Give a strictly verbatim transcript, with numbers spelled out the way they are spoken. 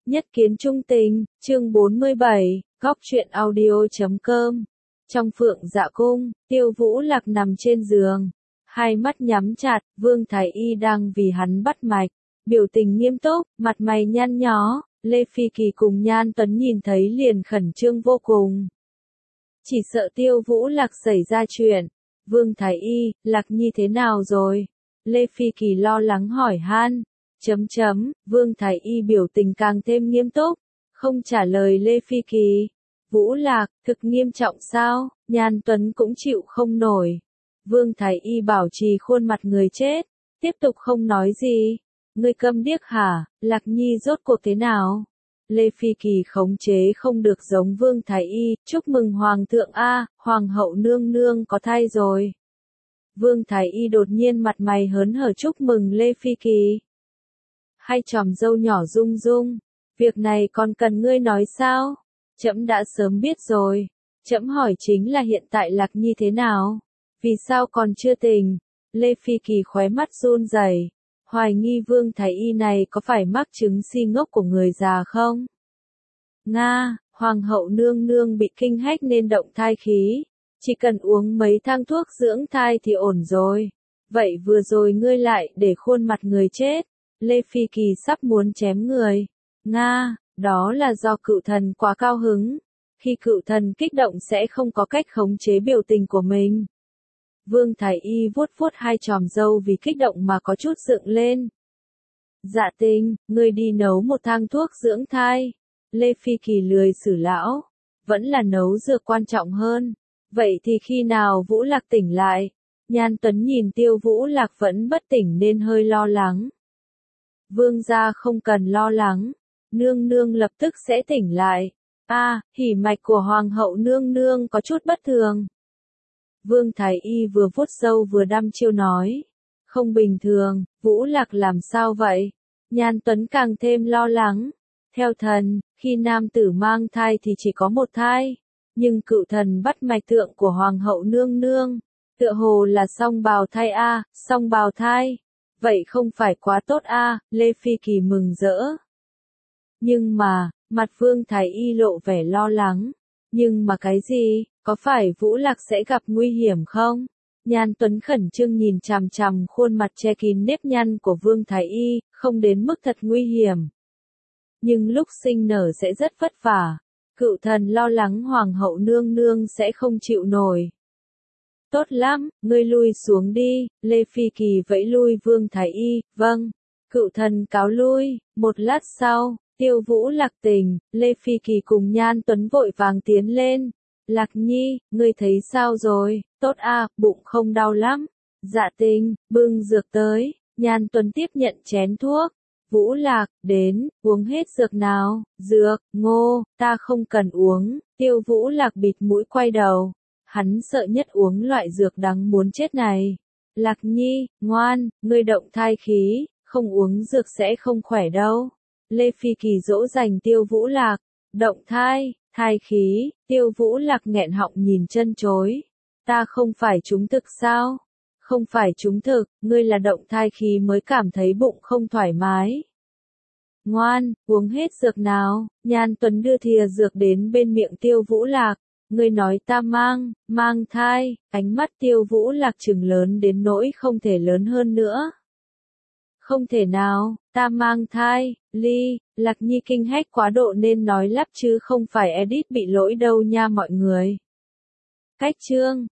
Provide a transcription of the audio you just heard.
Nhất kiến trung tình, chương bốn mươi bảy, góc truyện audio chấm com. Trong Phượng Dạ Cung, Tiêu Vũ Lạc nằm trên giường, hai mắt nhắm chặt, Vương Thái Y đang vì hắn bắt mạch, biểu tình nghiêm túc, mặt mày nhăn nhó, Lê Phi Kỳ cùng Nhan Tuấn nhìn thấy liền khẩn trương vô cùng. Chỉ sợ Tiêu Vũ Lạc xảy ra chuyện. Vương Thái Y, Lạc Nhi thế nào rồi? Lê Phi Kỳ lo lắng hỏi han. Chấm chấm, Vương Thái Y biểu tình càng thêm nghiêm túc, không trả lời Lê Phi Kỳ. Vũ Lạc, thực nghiêm trọng sao? Nhan Tuấn cũng chịu không nổi. Vương Thái Y bảo trì khuôn mặt người chết, tiếp tục không nói gì. Ngươi câm điếc hả? Lạc Nhi rốt cuộc thế nào? Lê Phi Kỳ khống chế không được giống Vương Thái Y, chúc mừng Hoàng thượng A, Hoàng hậu nương nương có thai rồi. Vương Thái Y đột nhiên mặt mày hớn hở chúc mừng Lê Phi Kỳ. Hai chòm râu nhỏ rung rung, việc này còn cần ngươi nói sao? Trẫm đã sớm biết rồi. Trẫm hỏi chính là hiện tại Lạc Nhi thế nào? Vì sao còn chưa tỉnh? Lê Phi Kỳ khóe mắt run rẩy, hoài nghi Vương Thái Y này có phải mắc chứng si ngốc của người già không? Nga, Hoàng hậu nương nương bị kinh hách nên động thai khí, chỉ cần uống mấy thang thuốc dưỡng thai thì ổn rồi. Vậy vừa rồi ngươi lại để khuôn mặt người chết. Lê Phi Kỳ sắp muốn chém người. Nga, đó là do cựu thần quá cao hứng. Khi cựu thần kích động sẽ không có cách khống chế biểu tình của mình. Vương Thái Y vuốt vuốt hai chòm râu vì kích động mà có chút dựng lên. Dạ Tinh, ngươi đi nấu một thang thuốc dưỡng thai. Lê Phi Kỳ lười xử lão. Vẫn là nấu dược quan trọng hơn. Vậy thì khi nào Vũ Lạc tỉnh lại? Nhan Tuấn nhìn Tiêu Vũ Lạc vẫn bất tỉnh nên hơi lo lắng. Vương gia không cần lo lắng, nương nương lập tức sẽ tỉnh lại. A, à, hỉ mạch của Hoàng hậu nương nương có chút bất thường. Vương Thái Y vừa vuốt râu vừa đăm chiêu nói. Không bình thường, Vũ Lạc làm sao vậy? Nhan Tuấn càng thêm lo lắng. Theo thần, khi nam tử mang thai thì chỉ có một thai. Nhưng cựu thần bắt mạch tượng của Hoàng hậu nương nương. Tựa hồ là song bào thai A, à, song bào thai. Vậy không phải quá tốt a? À, Lê Phi Kỳ mừng rỡ. Nhưng mà, mặt Vương Thái Y lộ vẻ lo lắng. Nhưng mà cái gì, có phải Vũ Lạc sẽ gặp nguy hiểm không? Nhan Tuấn khẩn trương nhìn chằm chằm khuôn mặt che kín nếp nhăn của Vương Thái Y, không đến mức thật nguy hiểm. Nhưng lúc sinh nở sẽ rất vất vả. Cựu thần lo lắng Hoàng hậu nương nương sẽ không chịu nổi. Tốt lắm, ngươi lui xuống đi. Lê Phi Kỳ vẫy lui Vương Thái Y, vâng. Cựu thần cáo lui. Một lát sau, Tiêu Vũ Lạc tỉnh, Lê Phi Kỳ cùng Nhan Tuấn vội vàng tiến lên. Lạc Nhi, ngươi thấy sao rồi? Tốt à, bụng không đau lắm. Dạ Tinh, bưng dược tới. Nhan Tuấn tiếp nhận chén thuốc. Vũ Lạc, đến, uống hết dược nào. Dược, Ngô, ta không cần uống. Tiêu Vũ Lạc bịt mũi quay đầu. Hắn sợ nhất uống loại dược đắng muốn chết này. Lạc Nhi, ngoan, ngươi động thai khí, không uống dược sẽ không khỏe đâu. Lê Phi Kỳ dỗ dành Tiêu Vũ Lạc. Động thai, thai khí, Tiêu Vũ Lạc nghẹn họng nhìn chân chối. Ta không phải trúng thực sao? Không phải trúng thực, ngươi là động thai khí mới cảm thấy bụng không thoải mái. Ngoan, uống hết dược nào. Nhan Tuấn đưa thìa dược đến bên miệng Tiêu Vũ Lạc. Ngươi nói ta mang, mang thai, ánh mắt Tiêu Vũ Lạc trừng lớn đến nỗi không thể lớn hơn nữa. Không thể nào, ta mang thai, Ly, Lạc Nhi kinh hách quá độ nên nói lắp chứ không phải edit bị lỗi đâu nha mọi người. Cách chương,